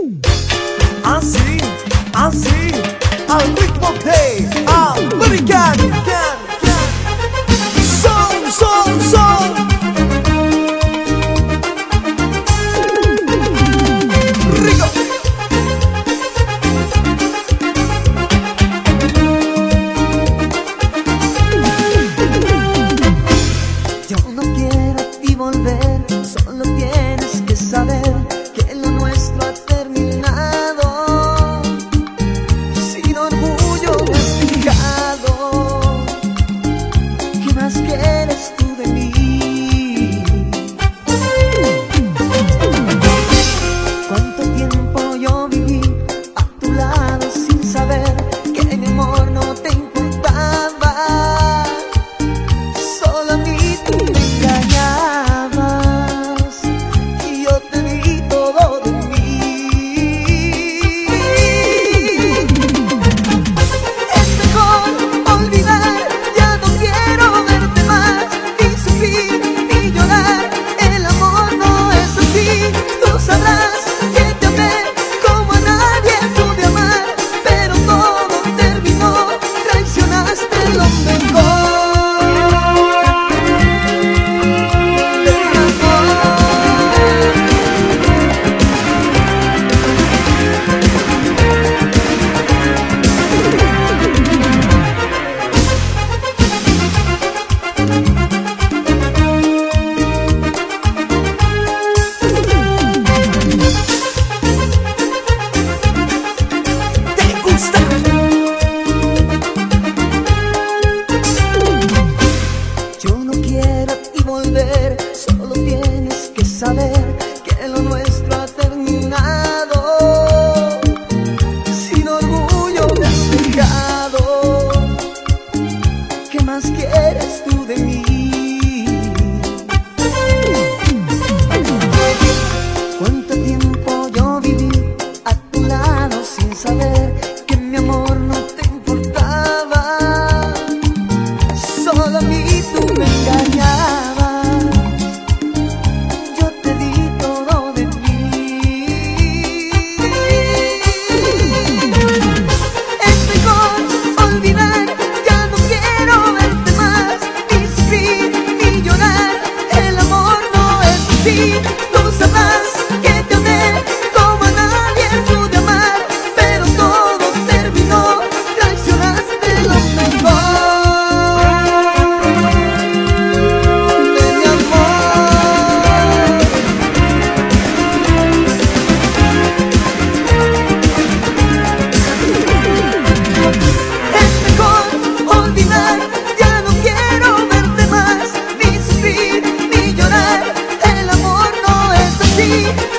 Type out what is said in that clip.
Así, así, al ritmo de American Son. Rico. Yo no quiero a ti volver, solo tienes que saber que lo nuestro ha terminado. Sin orgullo me has dejado. ¿Qué más quieres tú de mí? ¿Cuánto tiempo yo viví a tu lado sin saber que mi amor no te importaba? Solo a mí tú me engañabas y yo te di todo de mí. Es mejor olvidar, ya no quiero verte más, ni sufrir, ni llorar. El amor no es así, tú sabrás que te amé como a nadie pude amar, pero todo terminó, traicionaste lo mejor. ¿Te gusta? Yo no quiero a ti volver, solo tienes que saber que lo nuestro ha terminado. Sin orgullo me has dejado. ¿Qué más quieres tú de mí? ¿Cuánto tiempo yo viví a tu lado sin saber que mi amor no te importaba? Solo a mí tú me engañabas, yo te di todo de mí. Es mejor olvidar, ya no quiero verte más, ni sufrir, ni llorar. El amor no es así, tú sabrás que te amé como a nadie pude amar, pero todo terminó, traicionaste lo mejor de mi amor. Es mejor olvidar, ya no quiero verte más, ni sufrir, ni llorar. El amor no es así,